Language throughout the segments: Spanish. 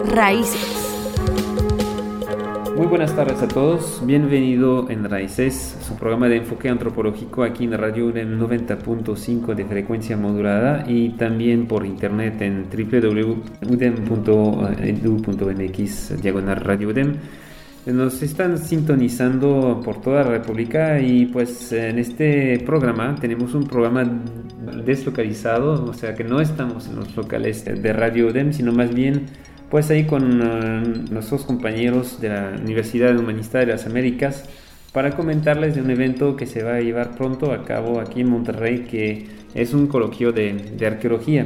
Raíces. Muy buenas tardes a todos, bienvenido en Raíces, su programa de enfoque antropológico aquí en Radio UDEM 90.5 de frecuencia modulada y también por internet en www.udem.edu.mx/Radio UDEM. Nos están sintonizando por toda la República y pues en este programa tenemos un programa deslocalizado, o sea que no estamos en los locales de Radio UDEM, sino más bien pues ahí con nuestros compañeros de la Universidad Humanista de las Américas para comentarles de un evento que se va a llevar pronto a cabo aquí en Monterrey, que es un coloquio de arqueología.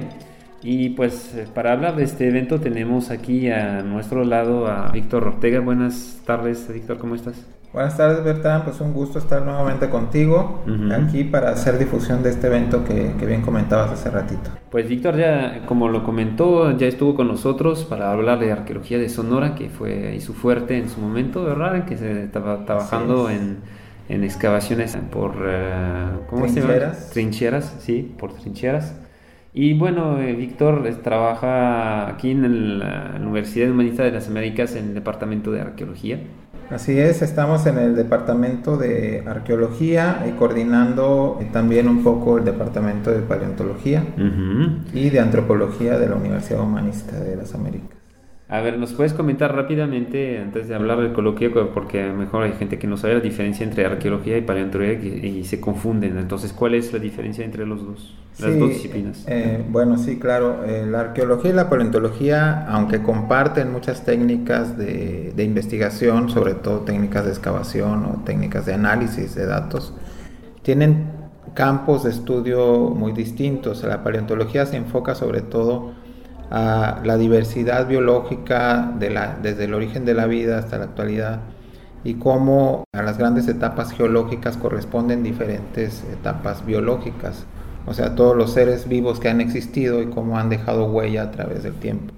Y pues para hablar de este evento tenemos aquí a nuestro lado a Víctor Ortega. Buenas tardes, Víctor, ¿cómo estás? Buenas tardes, Bertrand, pues un gusto estar nuevamente contigo aquí para hacer difusión de este evento que bien comentabas hace ratito. Pues Víctor ya, como lo comentó, ya estuvo con nosotros para hablar de arqueología de Sonora, que fue ahí su fuerte en su momento, ¿verdad? Que se estaba trabajando en excavaciones por ¿cómo trincheras. Se llama? Trincheras, sí, por trincheras. Y bueno, Víctor trabaja aquí en la Universidad Humanista de las Américas en el Departamento de Arqueología. Así es, estamos en el Departamento de Arqueología y coordinando también un poco el Departamento de Paleontología y de Antropología de la Universidad Humanista de las Américas. A ver, ¿nos puedes comentar rápidamente, antes de hablar del coloquio, porque a lo mejor hay gente que no sabe la diferencia entre arqueología y paleontología y se confunden? Entonces, ¿cuál es la diferencia entre las dos disciplinas? Bueno, sí, claro. La arqueología y la paleontología, aunque comparten muchas técnicas de investigación, sobre todo técnicas de excavación o técnicas de análisis de datos, tienen campos de estudio muy distintos. La paleontología se enfoca sobre todo a la diversidad biológica desde el origen de la vida hasta la actualidad y cómo a las grandes etapas geológicas corresponden diferentes etapas biológicas, o sea, todos los seres vivos que han existido y cómo han dejado huella a través del tiempo.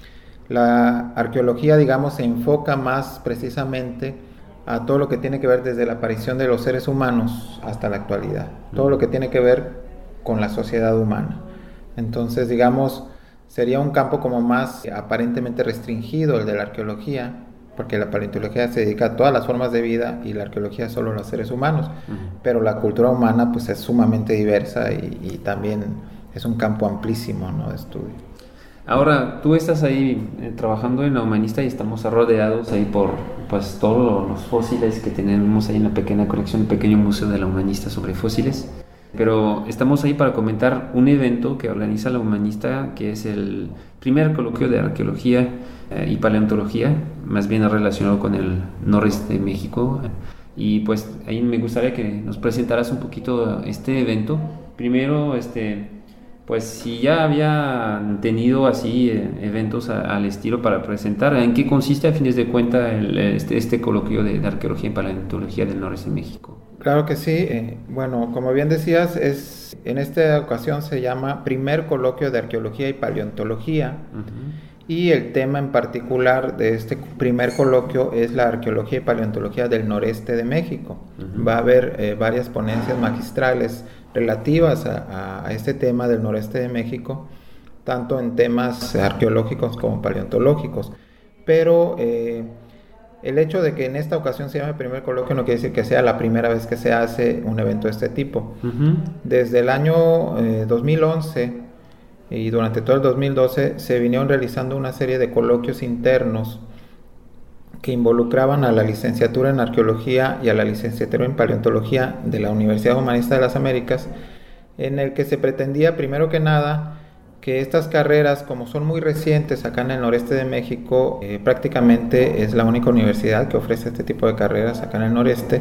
La arqueología, digamos, se enfoca más precisamente a todo lo que tiene que ver desde la aparición de los seres humanos hasta la actualidad, todo lo que tiene que ver con la sociedad humana. Entonces, digamos, sería un campo como más aparentemente restringido el de la arqueología, porque la paleontología se dedica a todas las formas de vida y la arqueología solo a los seres humanos, pero la cultura humana pues es sumamente diversa y también es un campo amplísimo, ¿no?, de estudio. Ahora, tú estás ahí trabajando en la Humanista y estamos rodeados ahí por pues todos los fósiles que tenemos ahí en la pequeña colección, el pequeño museo de la Humanista sobre fósiles. Pero estamos ahí para comentar un evento que organiza la Humanista, que es el primer coloquio de arqueología y paleontología, más bien relacionado con el noreste de México. Y pues ahí me gustaría que nos presentaras un poquito este evento. Primero, pues si ya habían tenido así eventos al estilo para presentar, ¿en qué consiste a fines de cuentas este coloquio de arqueología y paleontología del noreste de México? Claro que sí. Bueno, como bien decías, en esta ocasión se llama Primer Coloquio de Arqueología y Paleontología, y el tema en particular de este primer coloquio es la arqueología y paleontología del noreste de México. Va a haber varias ponencias magistrales relativas a este tema del noreste de México, tanto en temas arqueológicos como paleontológicos, pero el hecho de que en esta ocasión se llame primer coloquio no quiere decir que sea la primera vez que se hace un evento de este tipo. Desde el año 2011 y durante todo el 2012 se vinieron realizando una serie de coloquios internos que involucraban a la licenciatura en arqueología y a la licenciatura en paleontología de la Universidad Humanista de las Américas, en el que se pretendía, primero que nada, que estas carreras, como son muy recientes acá en el noreste de México, prácticamente es la única universidad que ofrece este tipo de carreras acá en el noreste,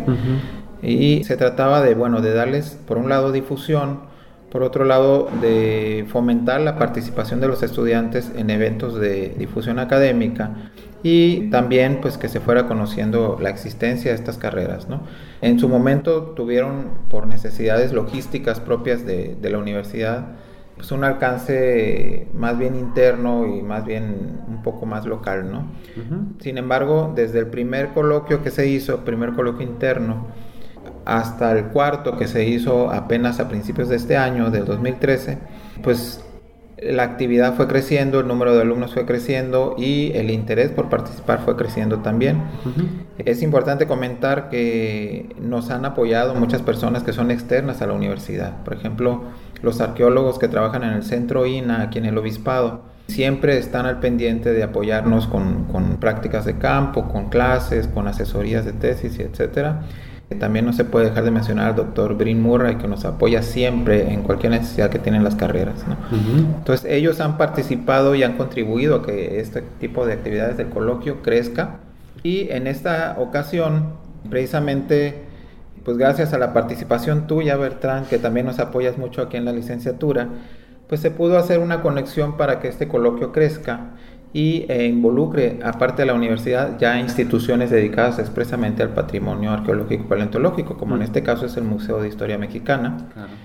y se trataba de darles, por un lado, difusión, por otro lado, de fomentar la participación de los estudiantes en eventos de difusión académica y también pues que se fuera conociendo la existencia de estas carreras, ¿no? En su momento tuvieron, por necesidades logísticas propias de la universidad, pues un alcance más bien interno y más bien un poco más local, ¿no? Sin embargo, desde el primer coloquio que se hizo, primer coloquio interno, hasta el cuarto que se hizo apenas a principios de este año, del 2013, pues la actividad fue creciendo, el número de alumnos fue creciendo y el interés por participar fue creciendo también. Es importante comentar que nos han apoyado muchas personas que son externas a la universidad. Por ejemplo, los arqueólogos que trabajan en el centro INA, aquí en el Obispado, siempre están al pendiente de apoyarnos con prácticas de campo, con clases, con asesorías de tesis, etcétera. También no se puede dejar de mencionar al doctor Bryn Murray, que nos apoya siempre en cualquier necesidad que tienen las carreras, ¿no? Entonces ellos han participado y han contribuido a que este tipo de actividades del coloquio crezca, y en esta ocasión precisamente pues gracias a la participación tuya, Bertrán, que también nos apoyas mucho aquí en la licenciatura, pues se pudo hacer una conexión para que este coloquio crezca y involucre, aparte de la universidad, ya instituciones dedicadas expresamente al patrimonio arqueológico y paleontológico, como en este caso es el Museo de Historia Mexicana,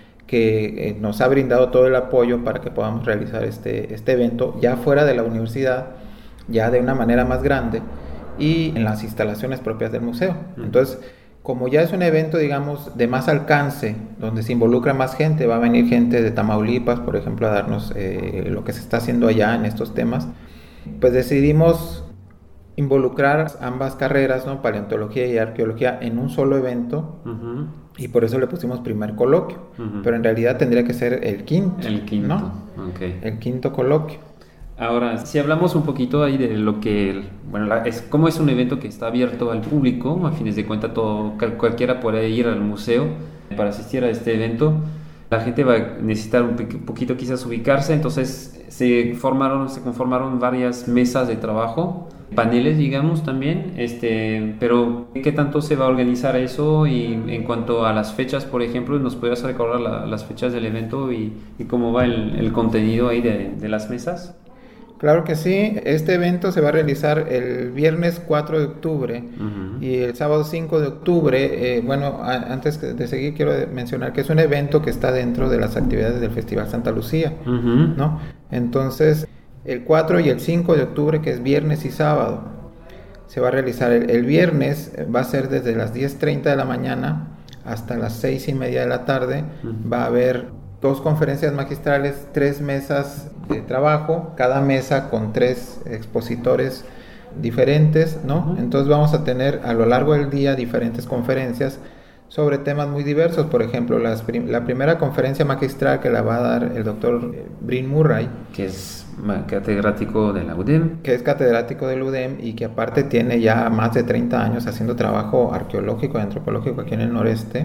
que nos ha brindado todo el apoyo para que podamos realizar este evento ya fuera de la universidad, ya de una manera más grande y en las instalaciones propias del museo. Entonces, como ya es un evento, digamos, de más alcance, donde se involucra más gente, va a venir gente de Tamaulipas, por ejemplo, a darnos lo que se está haciendo allá en estos temas, pues decidimos involucrar ambas carreras, ¿no? Paleontología y arqueología, en un solo evento, y por eso le pusimos primer coloquio, pero en realidad tendría que ser el quinto, ¿no? El quinto coloquio. Ahora, si hablamos un poquito ahí de lo que, cómo es un evento que está abierto al público, a fines de cuentas cualquiera puede ir al museo para asistir a este evento. La gente va a necesitar un poquito quizás ubicarse, entonces se conformaron varias mesas de trabajo, paneles digamos también, pero ¿qué tanto se va a organizar eso? Y en cuanto a las fechas, por ejemplo, ¿nos podrías recordar las fechas del evento y cómo va el contenido ahí de las mesas? Claro que sí, este evento se va a realizar el viernes 4 de octubre y el sábado 5 de octubre. Antes de seguir quiero mencionar que es un evento que está dentro de las actividades del Festival Santa Lucía, ¿no? Entonces, el 4 y el 5 de octubre, que es viernes y sábado, se va a realizar. El viernes va a ser desde las 10:30 de la mañana hasta las 6:30 de la tarde. Va a haber 2 conferencias magistrales, 3 mesas de trabajo, cada mesa con 3 expositores diferentes, ¿no? Entonces vamos a tener a lo largo del día diferentes conferencias sobre temas muy diversos. Por ejemplo, la primera conferencia magistral que la va a dar el doctor Bryn Murray, que es catedrático de la UDEM. Que es catedrático del UDEM y que aparte tiene ya más de 30 años haciendo trabajo arqueológico y antropológico aquí en el noreste.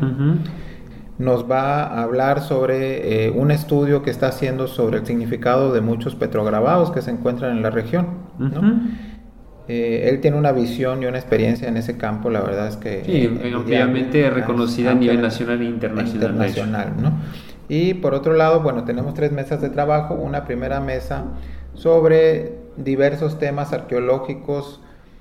Nos va a hablar sobre un estudio que está haciendo sobre el significado de muchos petrograbados que se encuentran en la región, ¿no? Él tiene una visión y una experiencia en ese campo, la verdad es que... Sí, ampliamente reconocida a nivel nacional e internacional. ¿no? Y por otro lado, tenemos 3 mesas de trabajo. Una primera mesa sobre diversos temas arqueológicos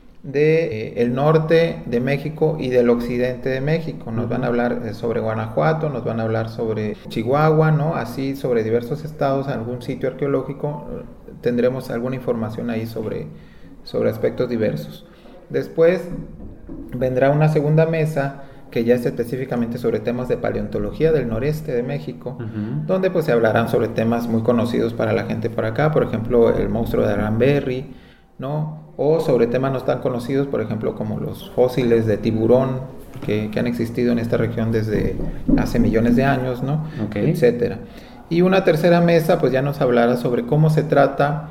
del norte de México y del occidente de México. Nos van a hablar sobre Guanajuato, nos van a hablar sobre Chihuahua, ¿no? Así sobre diversos estados, algún sitio arqueológico, tendremos alguna información ahí sobre aspectos diversos. Después vendrá una segunda mesa que ya es específicamente sobre temas de paleontología del noreste de México, donde pues se hablarán sobre temas muy conocidos para la gente por acá, por ejemplo el monstruo de Aranberry, ¿no? O sobre temas no tan conocidos, por ejemplo, como los fósiles de tiburón que han existido en esta región desde hace millones de años, ¿no? Etcétera. Y una tercera mesa, pues ya nos hablará sobre cómo se trata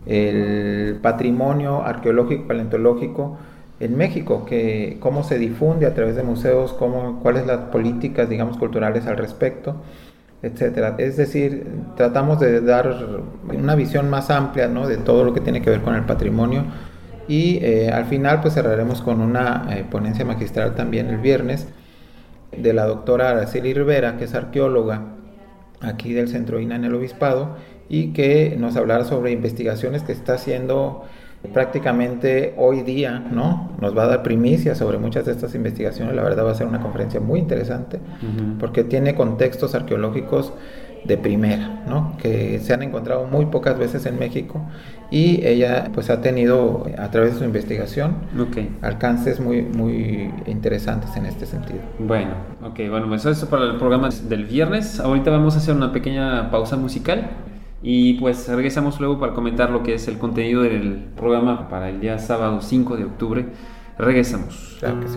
el patrimonio arqueológico, paleontológico en México, cómo se difunde a través de museos, cuáles las políticas, digamos, culturales al respecto, etcétera. Es decir, tratamos de dar una visión más amplia, ¿no? De todo lo que tiene que ver con el patrimonio. Y al final pues cerraremos con una ponencia magistral también el viernes de la doctora Araceli Rivera, que es arqueóloga aquí del Centro INA en el Obispado, y que nos hablará sobre investigaciones que está haciendo prácticamente hoy día, ¿no? Nos va a dar primicias sobre muchas de estas investigaciones. La verdad va a ser una conferencia muy interesante porque tiene contextos arqueológicos de primera, ¿no? Que se han encontrado muy pocas veces en México, y ella pues ha tenido a través de su investigación alcances muy, muy interesantes en este sentido. Bueno, pues eso es para el programa del viernes. Ahorita vamos a hacer una pequeña pausa musical Y pues regresamos luego para comentar lo que es el contenido del programa para el día sábado 5 de octubre. Regresamos. Claro que sí.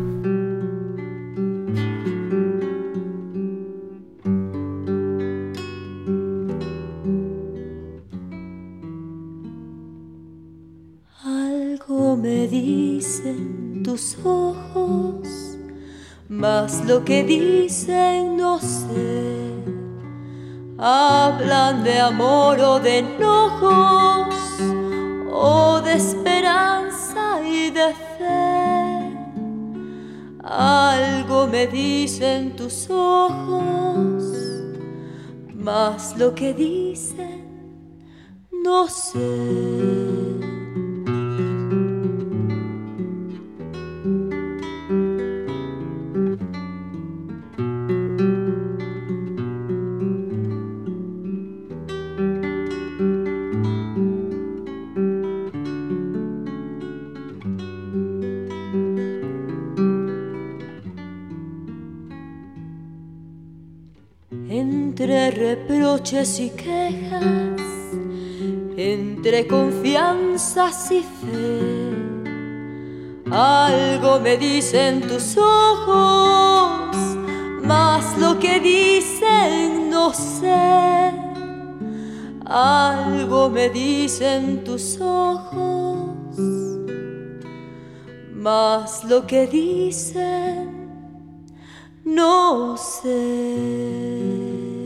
Algo me dicen tus ojos, mas lo que dicen no sé. Hablan de amor o de enojos, o de esperanza y de fe. Algo me dicen tus ojos, mas lo que dicen no sé. Entre reproches y quejas, entre confianzas y fe, algo me dicen tus ojos, mas lo que dicen no sé. Algo me dicen tus ojos, mas lo que dicen no sé.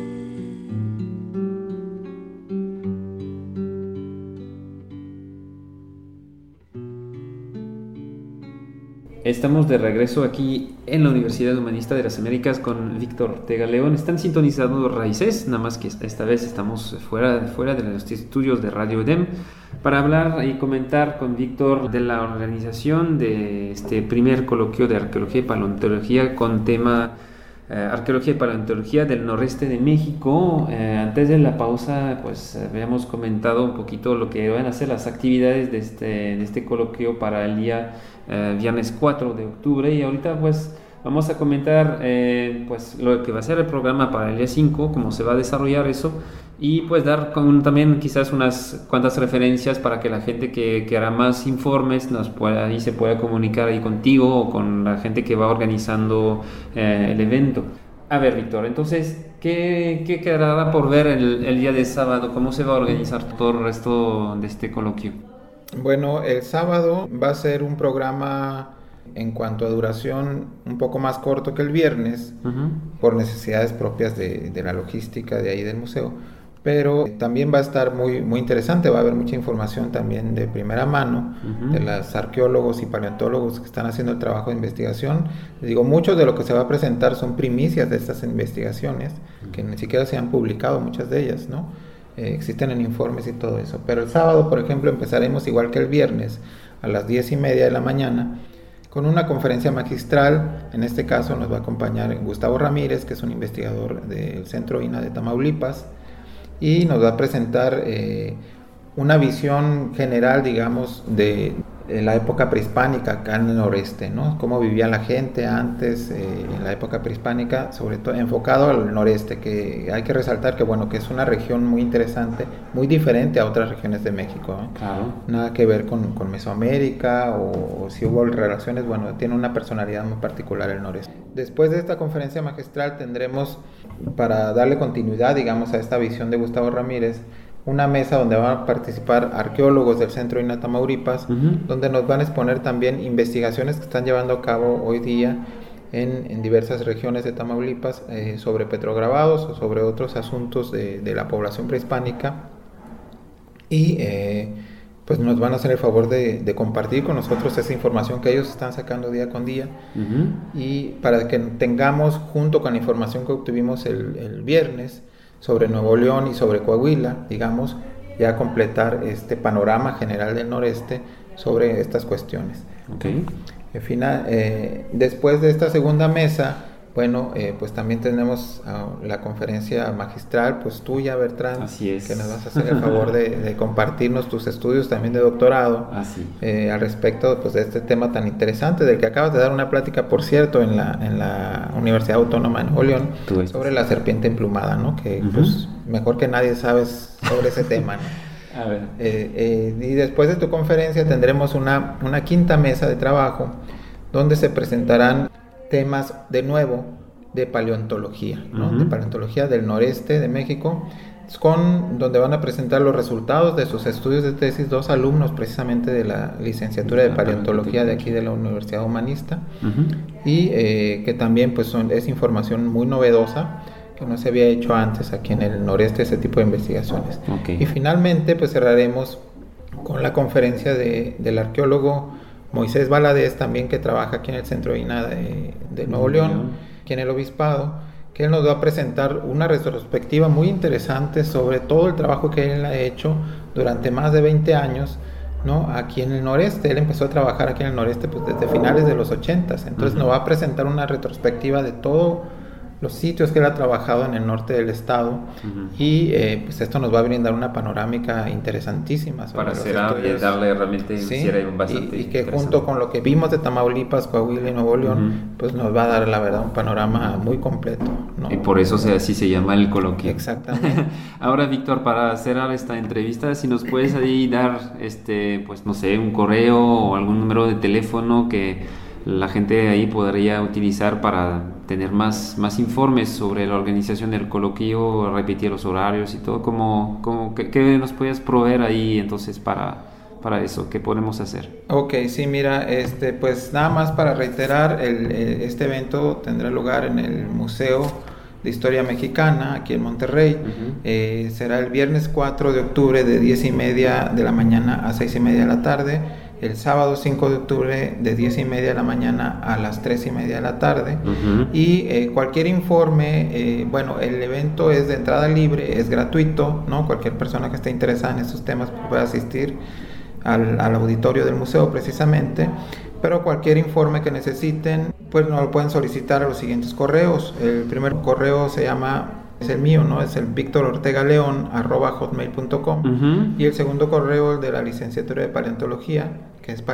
Estamos de regreso aquí en la Universidad Humanista de las Américas con Víctor Ortega León. Están sintonizando Raíces, nada más que esta vez estamos fuera de los estudios de Radio EDEM para hablar y comentar con Víctor de la organización de este primer coloquio de arqueología y paleontología con tema arqueología y paleontología del noreste de México. Antes de la pausa, pues habíamos comentado un poquito lo que van a ser las actividades de este coloquio para el día viernes 4 de octubre, y ahorita pues vamos a comentar pues lo que va a ser el programa para el día 5, cómo se va a desarrollar eso, y pues dar también quizás unas cuantas referencias para que la gente que hará más informes se pueda comunicar ahí contigo o con la gente que va organizando el evento. A ver, Víctor, entonces, ¿qué quedará por ver el día de sábado? ¿Cómo se va a organizar todo el resto de este coloquio? Bueno, el sábado va a ser un programa en cuanto a duración un poco más corto que el viernes, por necesidades propias de la logística de ahí del museo, pero también va a estar muy, muy interesante. Va a haber mucha información también de primera mano de los arqueólogos y paleontólogos que están haciendo el trabajo de investigación. Les digo, muchos de lo que se va a presentar son primicias de estas investigaciones que ni siquiera se han publicado, muchas de ellas, ¿no? Existen en informes y todo eso. Pero el sábado, por ejemplo, empezaremos igual que el viernes a las 10:30 de la mañana con una conferencia magistral. En este caso nos va a acompañar Gustavo Ramírez, que es un investigador del Centro INAH de Tamaulipas, y nos va a presentar una visión general, digamos, de la época prehispánica acá en el noreste, ¿no? Cómo vivía la gente antes, en la época prehispánica, sobre todo enfocado al noreste, que hay que resaltar que, bueno, que es una región muy interesante, muy diferente a otras regiones de México, ¿eh? Claro. Nada que ver con Mesoamérica o si hubo relaciones, bueno, tiene una personalidad muy particular el noreste. Después de esta conferencia magistral tendremos, para darle continuidad, digamos, a esta visión de Gustavo Ramírez, una mesa donde van a participar arqueólogos del Centro INAH Tamaulipas, donde nos van a exponer también investigaciones que están llevando a cabo hoy día en diversas regiones de Tamaulipas sobre petrograbados o sobre otros asuntos de la población prehispánica, y pues nos van a hacer el favor de compartir con nosotros esa información que ellos están sacando día con día, y para que tengamos, junto con la información que obtuvimos el viernes sobre Nuevo León y sobre Coahuila, digamos, ya completar este panorama general del noreste sobre estas cuestiones. Okay. Después de esta segunda mesa, bueno, pues también tenemos la conferencia magistral, pues tuya, Bertrand. Así es. Que nos vas a hacer el favor de compartirnos tus estudios también de doctorado. Así. Al respecto, pues, de este tema tan interesante, del que acabas de dar una plática, por cierto, en la Universidad Autónoma de Nuevo León, sobre la serpiente emplumada, ¿no? Que pues mejor que nadie sabes sobre ese tema, ¿no? A ver. Y después de tu conferencia tendremos una quinta mesa de trabajo donde se presentarán temas de nuevo de paleontología, ¿no? De paleontología del noreste de México, donde van a presentar los resultados de sus estudios de tesis dos alumnos precisamente de la licenciatura de paleontología de aquí de la Universidad Humanista, y que también pues es información muy novedosa que no se había hecho antes aquí en el noreste, ese tipo de investigaciones. Y finalmente pues cerraremos con la conferencia del arqueólogo Moisés Valadez, también, que trabaja aquí en el Centro INAH de Nuevo León, aquí en el Obispado, que él nos va a presentar una retrospectiva muy interesante sobre todo el trabajo que él ha hecho durante más de 20 años, ¿no? Aquí en el noreste. Él empezó a trabajar aquí en el noreste pues desde finales de los 80s, entonces nos va a presentar una retrospectiva de todos los sitios que él ha trabajado en el norte del estado, y pues esto nos va a brindar una panorámica interesantísima sobre para cerrar y darle realmente un cierre bastante y que junto con lo que vimos de Tamaulipas, Coahuila y Nuevo León, pues nos va a dar la verdad un panorama muy completo, ¿no? Y por eso así se llama el coloquio. Exactamente. Ahora, Víctor, para cerrar esta entrevista, si nos puedes ahí dar pues no sé, un correo o algún número de teléfono que la gente ahí podría utilizar para tener más informes sobre la organización del coloquio, repetir los horarios y todo. ¿Qué nos puedes proveer ahí entonces para eso? ¿Qué podemos hacer? Ok, sí, mira, pues nada más para reiterar, este evento tendrá lugar en el Museo de Historia Mexicana, aquí en Monterrey. Será el viernes 4 de octubre de 10:30 de la mañana a 6:30 de la tarde. El sábado 5 de octubre de 10:30 de la mañana a las 3:30 de la tarde. Y cualquier informe, bueno, el evento es de entrada libre, es gratuito, ¿no? Cualquier persona que esté interesada en estos temas puede asistir al auditorio del museo precisamente, pero cualquier informe que necesiten, pues nos lo pueden solicitar a los siguientes correos. El primer correo es el mío, ¿no? Es el victorortegaleon@hotmail.com. Y el segundo correo, el de la licenciatura de paleontología, que es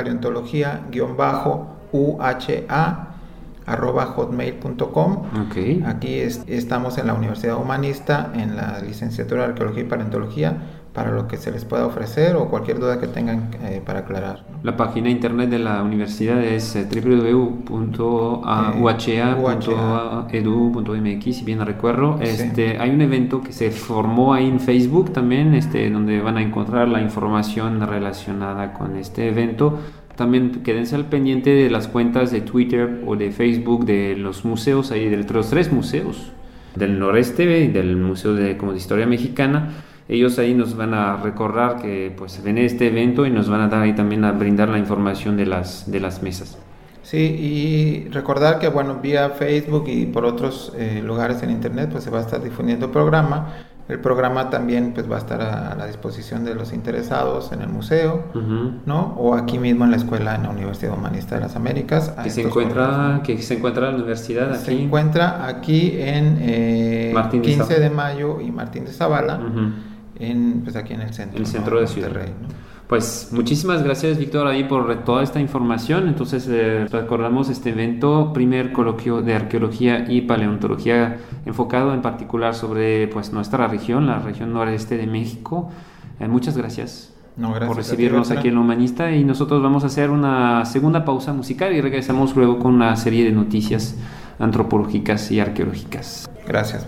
paleontología-uha@hotmail.com. Aquí estamos en la Universidad Humanista, en la licenciatura de arqueología y paleontología, para lo que se les pueda ofrecer o cualquier duda que tengan para aclarar, ¿no? La página internet de la universidad es www.uha.edu.mx, si bien recuerdo. Hay un evento que se formó ahí en Facebook también, donde van a encontrar la información relacionada con este evento. También quédense al pendiente de las cuentas de Twitter o de Facebook de los museos, ahí de los 3 museos del noreste y del Museo de Historia Mexicana. Ellos ahí nos van a recordar que pues ven este evento y nos van a dar ahí también a brindar la información de las mesas. Sí, y recordar que bueno, vía Facebook y por otros lugares en internet pues se va a estar difundiendo el programa. El programa también pues va a estar a la disposición de los interesados en el museo, ¿no? O aquí mismo en la escuela, en la Universidad Humanista de las Américas. ¿Que se encuentra la universidad aquí? Se encuentra aquí en 15 de Mayo y Martín de Zavala, pues aquí en el centro. El centro de Monterrey, ¿no? Pues muchísimas gracias, Víctor, ahí por toda esta información. Entonces recordamos este evento, primer coloquio de arqueología y paleontología, enfocado en particular sobre pues nuestra región, la región noreste de México. Muchas gracias, por recibirnos aquí en La Humanista, y nosotros vamos a hacer una segunda pausa musical y regresamos luego con una serie de noticias antropológicas y arqueológicas. Gracias.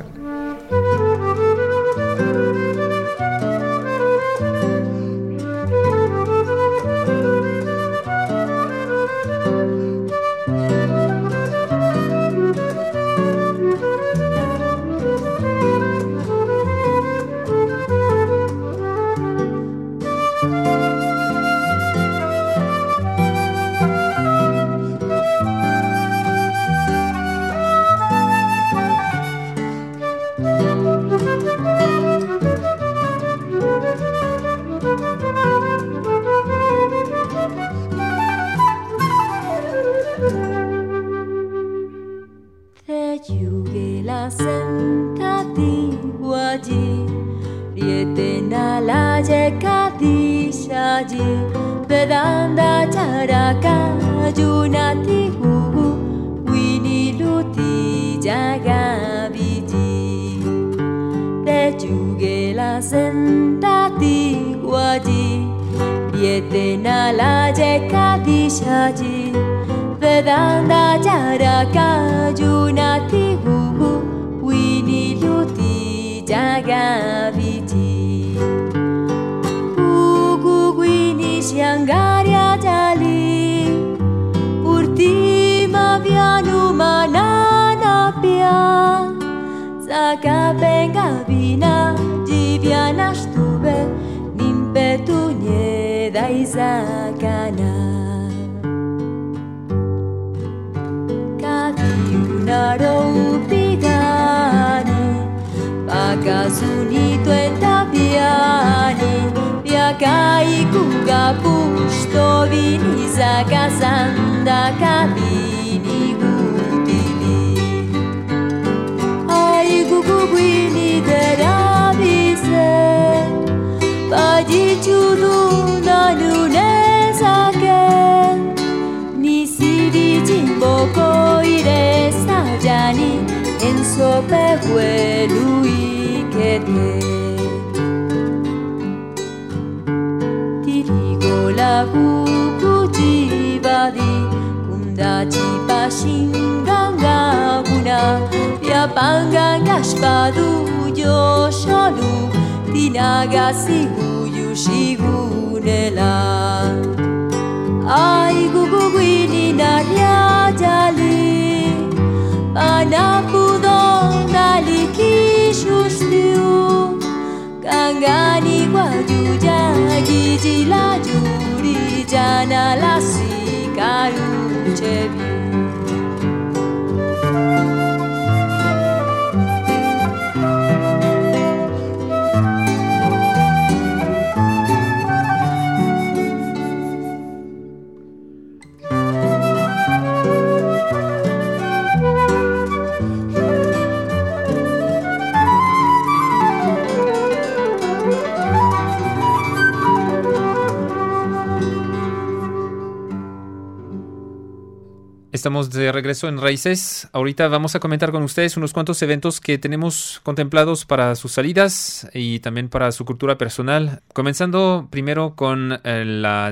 waji Vedanta charaka junati hugu Wini luti jaga viji Tejuge la sentati waji Viete na la jeka dishaji Vedanta charaka junati hugu Wini luti jaga viji Hugu wini siangaria jali Urtima vianu manana pia Saka venga vina Jiviana stuve Nimpetunie daizakana Kaviunaro pigani Pagazuni tuenta piani Viakai kuga pusto vini zakazanda kabini gutili Ai guguguini deravise Padi chudu nanune sake Nisiri jimboko ire sajani Enso pehuelu ikete Tirigo la guguji badi Kundachi pashinganga guna Yapangan gashpadu yosholu Tinagasi guyushigunela Ai guguguini naria jali Anapudo nalikishustiu Kangani guajuja gijila juri Jana lasi karu chebi Estamos de regreso en Raíces. Ahorita vamos a comentar con ustedes unos cuantos eventos que tenemos contemplados para sus salidas y también para su cultura personal. Comenzando primero con la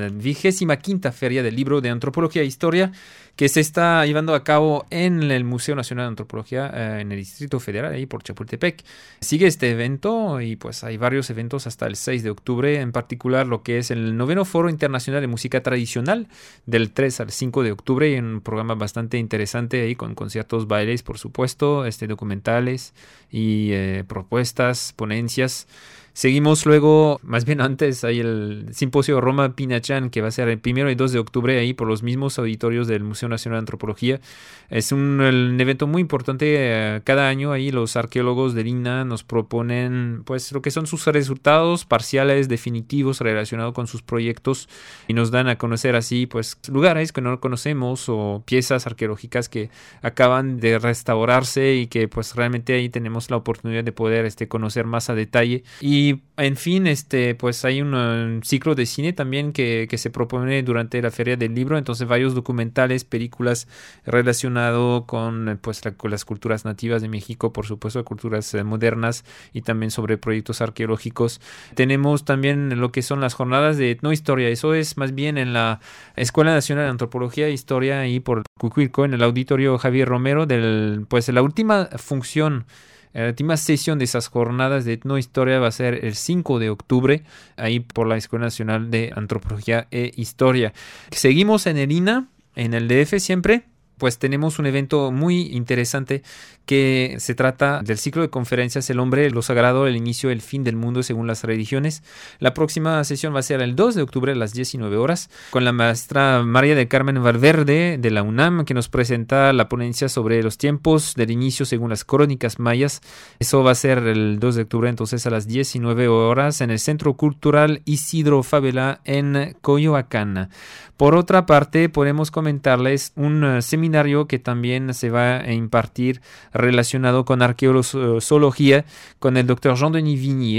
25ª Feria del Libro de Antropología e Historia, que se está llevando a cabo en el Museo Nacional de Antropología en el Distrito Federal, ahí por Chapultepec. Sigue este evento y pues hay varios eventos hasta el 6 de octubre, en particular lo que es el 9º Foro Internacional de Música Tradicional del 3 al 5 de octubre, y un programa bastante interesante ahí con conciertos, bailes, por supuesto, documentales y propuestas, ponencias. Seguimos luego, más bien antes, hay el simposio Roma Pinachán, que va a ser el 1 y 2 de octubre ahí por los mismos auditorios del Museo Nacional de Antropología. Es un evento muy importante. Cada año ahí los arqueólogos del INAH nos proponen pues lo que son sus resultados parciales, definitivos, relacionados con sus proyectos, y nos dan a conocer así pues lugares que no conocemos o piezas arqueológicas que acaban de restaurarse y que pues realmente ahí tenemos la oportunidad de poder conocer más a detalle. Y en fin, pues hay un ciclo de cine también que se propone durante la Feria del Libro. Entonces varios documentales, películas relacionados con pues con las culturas nativas de México, por supuesto, culturas modernas, y también sobre proyectos arqueológicos. Tenemos también lo que son las jornadas de etnohistoria. Eso es más bien en la Escuela Nacional de Antropología e Historia, ahí por Cuicuilco, en el auditorio Javier Romero, pues la última función. La última sesión de esas jornadas de etnohistoria va a ser el 5 de octubre, ahí por la Escuela Nacional de Antropología e Historia. Seguimos en el INAH, en el DF siempre. Pues tenemos un evento muy interesante que se trata del ciclo de conferencias El hombre, lo sagrado, el inicio, el fin del mundo según las religiones. La próxima sesión va a ser el 2 de octubre a las 19 horas con la maestra María del Carmen Valverde de la UNAM, que nos presenta la ponencia sobre los tiempos del inicio según las crónicas mayas. Eso va a ser el 2 de octubre entonces a las 19 horas en el Centro Cultural Isidro Fabela en Coyoacán. Por otra parte, podemos comentarles un seminario que también se va a impartir relacionado con arqueología con el Dr. Jean-Denis Vignier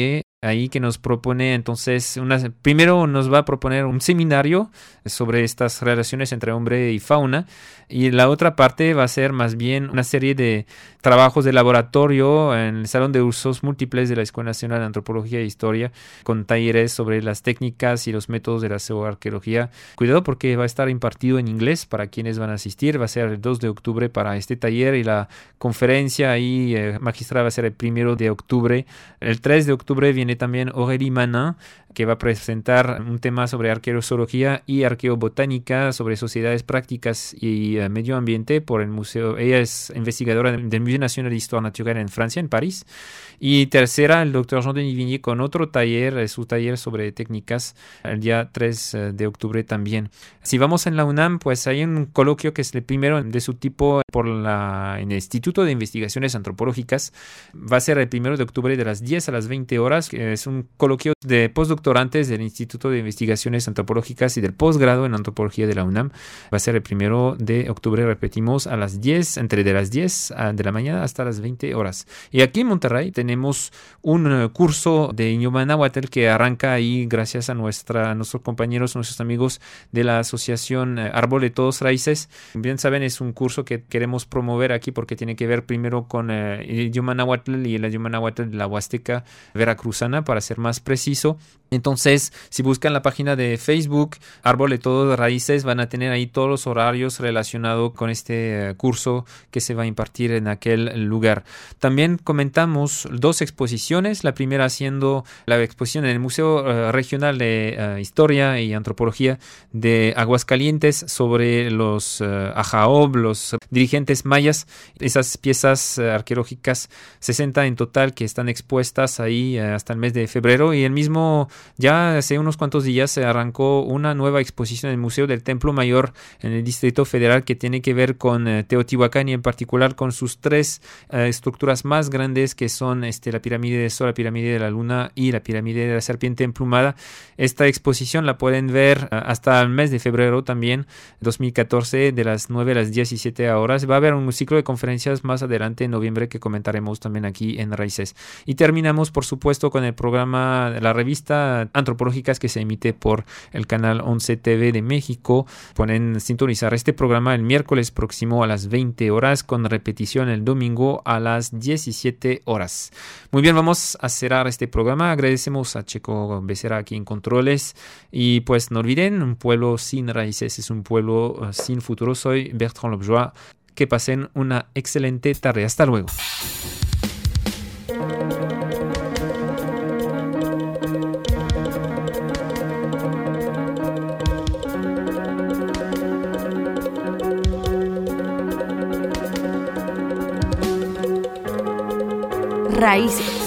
ahí que nos propone entonces, primero nos va a proponer un seminario sobre estas relaciones entre hombre y fauna, y la otra parte va a ser más bien una serie de trabajos de laboratorio en el Salón de Usos Múltiples de la Escuela Nacional de Antropología e Historia, con talleres sobre las técnicas y los métodos de la zooarqueología. Cuidado porque va a estar impartido en inglés para quienes van a asistir. Va a ser el 2 de octubre para este taller, y la conferencia ahí magistral va a ser el 1 de octubre. El 3 de octubre viene también Aurélie Manin, que va a presentar un tema sobre arqueozoología y arqueobotánica, sobre sociedades prácticas y medio ambiente por el museo. Ella es investigadora del Musée National d'Histoire Naturelle en Francia, en París. Y tercera, el doctor Jean-Denis Vignier con otro taller, su taller sobre técnicas, el día 3 de octubre también. Si vamos en la UNAM, pues hay un coloquio que es el primero de su tipo en el Instituto de Investigaciones Antropológicas. Va a ser el 1 de octubre de las 10 a las 20 horas. Es un coloquio de postdoctorantes del Instituto de Investigaciones Antropológicas y del posgrado en Antropología de la UNAM. Va a ser el 1 de octubre, repetimos, a las 10, de las 10 de la mañana hasta las 20 horas. Y aquí en Monterrey tenemos un curso de idioma náhuatl que arranca ahí gracias a nuestros compañeros, nuestros amigos de la Asociación Árbol de Todos Raíces. Bien saben, es un curso que queremos promover aquí porque tiene que ver primero con el idioma náhuatl y el idioma náhuatl de la Huasteca veracruzana, para ser más preciso. Entonces, si buscan la página de Facebook Árbol de Todos Raíces, van a tener ahí todos los horarios relacionados con este curso que se va a impartir en aquel lugar. También comentamos 2 exposiciones, la primera siendo la exposición en el Museo Regional de Historia y Antropología de Aguascalientes sobre los Ajaob, los dirigentes mayas. Esas piezas arqueológicas, 60 en total, que están expuestas ahí hasta el mes de febrero, y el mismo ya hace unos cuantos días se arrancó una nueva exposición en el Museo del Templo Mayor en el Distrito Federal, que tiene que ver con Teotihuacán, y en particular con sus 3 estructuras más grandes, que son la pirámide de Sol, la pirámide de la Luna y la pirámide de la Serpiente Emplumada. Esta exposición la pueden ver hasta el mes de febrero también, 2014, de las 9 a las 17 horas. Va a haber un ciclo de conferencias más adelante en noviembre que comentaremos también aquí en Raíces. Y terminamos, por supuesto, con el programa de la revista Antropológicas, que se emite por el canal 11 TV de México. Pueden sintonizar este programa el miércoles próximo a las 20 horas, con repetición el domingo a las 17 horas. Muy bien, vamos a cerrar este programa. Agradecemos a Checo Becerra aquí en controles, y pues no olviden, un pueblo sin raíces es un pueblo sin futuro. Soy Bertrand Lobjoy. Que pasen una excelente tarde. Hasta luego. Raíces.